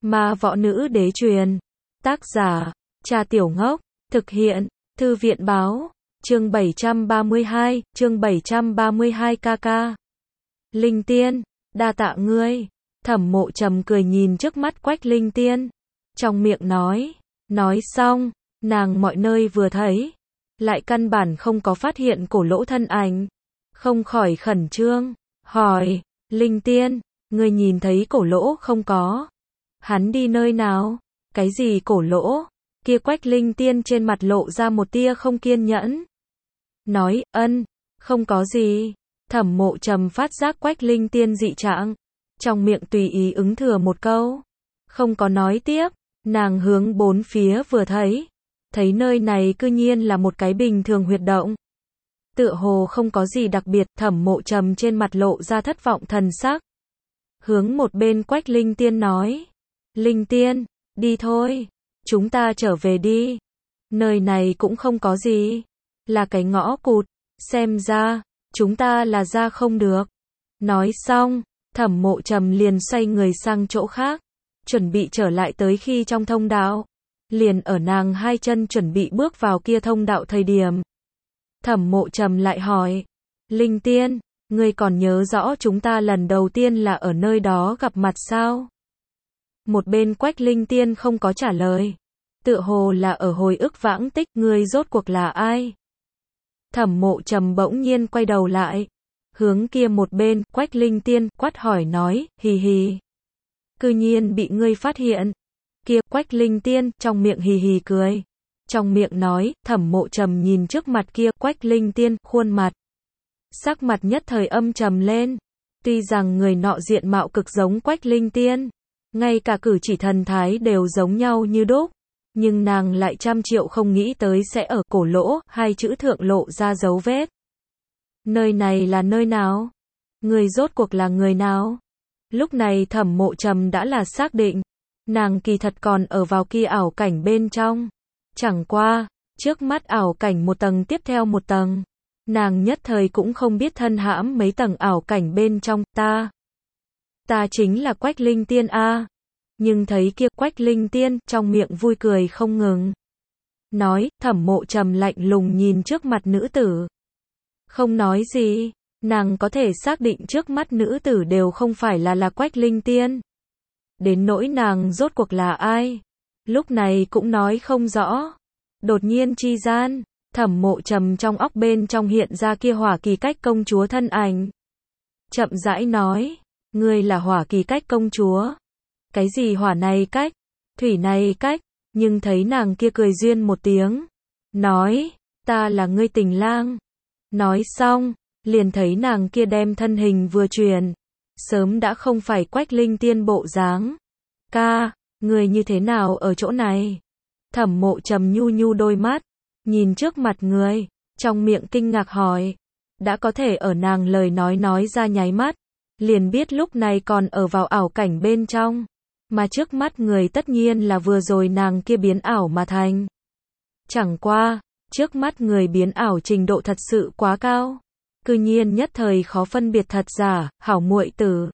Ma võ nữ đế truyền. Tác giả, Trà Tiểu Ngốc. Thực hiện, Thư viện báo. Chương 732, chương 732 KK. Linh Tiên, đa tạ ngươi. Thẩm Mộ Trầm cười nhìn trước mắt Quách Linh Tiên. Trong miệng nói xong, nàng mọi nơi vừa thấy, lại căn bản không có phát hiện cổ lỗ thân ảnh. Không khỏi khẩn trương, hỏi, Linh Tiên, ngươi nhìn thấy cổ lỗ không có? Hắn đi nơi nào? Cái gì cổ lỗ? Kia Quách Linh Tiên trên mặt lộ ra một tia không kiên nhẫn. Nói, không có gì. Thẩm Mộ Trầm phát giác Quách Linh Tiên dị trạng, trong miệng tùy ý ứng thừa một câu, không có nói tiếp. Nàng hướng bốn phía vừa thấy, thấy nơi này cư nhiên là một cái bình thường huyệt động. Tựa hồ không có gì đặc biệt, Thẩm Mộ Trầm trên mặt lộ ra thất vọng thần sắc. Hướng một bên Quách Linh Tiên nói, Linh Tiên, đi thôi, chúng ta trở về đi. Nơi này cũng không có gì, là cái ngõ cụt, xem ra, chúng ta là ra không được. Nói xong, Thẩm Mộ Trầm liền xoay người sang chỗ khác, chuẩn bị trở lại tới khi trong thông đạo. Liền ở nàng hai chân chuẩn bị bước vào kia thông đạo thời điểm, Thẩm Mộ Trầm lại hỏi, Linh Tiên, ngươi còn nhớ rõ chúng ta lần đầu tiên là ở nơi đó gặp mặt sao? Một bên Quách Linh Tiên không có trả lời, tựa hồ là ở hồi ức vãng tích, ngươi rốt cuộc là ai? Thẩm Mộ Trầm bỗng nhiên quay đầu lại, hướng kia một bên, Quách Linh Tiên quát hỏi nói, hì hì. Cư nhiên bị ngươi phát hiện. Kia Quách Linh Tiên trong miệng hì hì cười, trong miệng nói. Thẩm Mộ Trầm nhìn trước mặt kia Quách Linh Tiên, khuôn mặt, sắc mặt nhất thời âm trầm lên. Tuy rằng người nọ diện mạo cực giống Quách Linh Tiên, ngay cả cử chỉ thần thái đều giống nhau như đúc, nhưng nàng lại trăm triệu không nghĩ tới sẽ ở cổ lỗ hai chữ thượng lộ ra dấu vết. Nơi này là nơi nào? Người rốt cuộc là người nào? Lúc này Thẩm Mộ Trầm đã là xác định, nàng kỳ thật còn ở vào kia ảo cảnh bên trong. Chẳng qua, trước mắt ảo cảnh một tầng tiếp theo một tầng, nàng nhất thời cũng không biết thân hãm mấy tầng ảo cảnh bên trong. Ta chính là Quách Linh Tiên a. Nhưng thấy kia Quách Linh Tiên trong miệng vui cười không ngừng. Nói, Thẩm Mộ Trầm lạnh lùng nhìn trước mặt nữ tử. Không nói gì, nàng có thể xác định trước mắt nữ tử đều không phải là Quách Linh Tiên. Đến nỗi nàng rốt cuộc là ai, lúc này cũng nói không rõ. Đột nhiên chi gian, Thẩm Mộ Trầm trong óc bên trong hiện ra kia Hỏa Kỳ Cách công chúa thân ảnh. Chậm rãi nói, ngươi là Hỏa Kỳ Cách công chúa. Cái gì hỏa này cách, thủy này cách, nhưng thấy nàng kia cười duyên một tiếng, nói, ta là ngươi tình lang. Nói xong, liền thấy nàng kia đem thân hình vừa chuyển, sớm đã không phải Quách Linh Tiên bộ dáng. Ca, người như thế nào ở chỗ này? Thẩm Mộ Trầm nhu nhu đôi mắt, nhìn trước mặt người, trong miệng kinh ngạc hỏi. Đã có thể ở nàng lời nói ra nháy mắt, liền biết lúc này còn ở vào ảo cảnh bên trong. Mà trước mắt người tất nhiên là vừa rồi nàng kia biến ảo mà thành. Chẳng qua, trước mắt người biến ảo trình độ thật sự quá cao, cư nhiên nhất thời khó phân biệt thật giả. Hảo muội tử,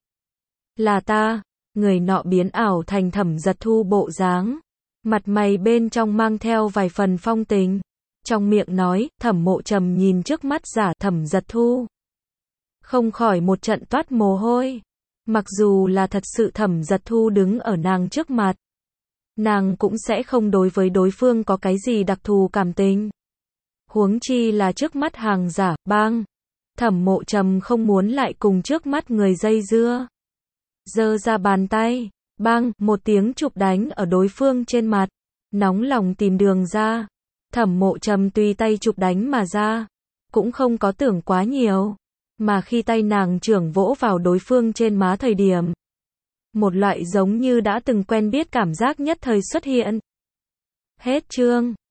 là ta. Người nọ biến ảo thành Thẩm Giật Thu bộ dáng, mặt mày bên trong mang theo vài phần phong tình, trong miệng nói. Thẩm Mộ Trầm nhìn trước mắt giả Thẩm Giật Thu, không khỏi một trận toát mồ hôi. Mặc dù là thật sự Thẩm Giật Thu đứng ở nàng trước mặt, nàng cũng sẽ không đối với đối phương có cái gì đặc thù cảm tình. Huống chi là trước mắt hàng giả. Bang! Thẩm Mộ Trầm không muốn lại cùng trước mắt người dây dưa. Giơ ra bàn tay, bang, một tiếng chụp đánh ở đối phương trên mặt. Nóng lòng tìm đường ra, Thẩm Mộ Trầm tùy tay chụp đánh mà ra, cũng không có tưởng quá nhiều. Mà khi tay nàng trưởng vỗ vào đối phương trên má thời điểm, một loại giống như đã từng quen biết cảm giác nhất thời xuất hiện. Hết chương.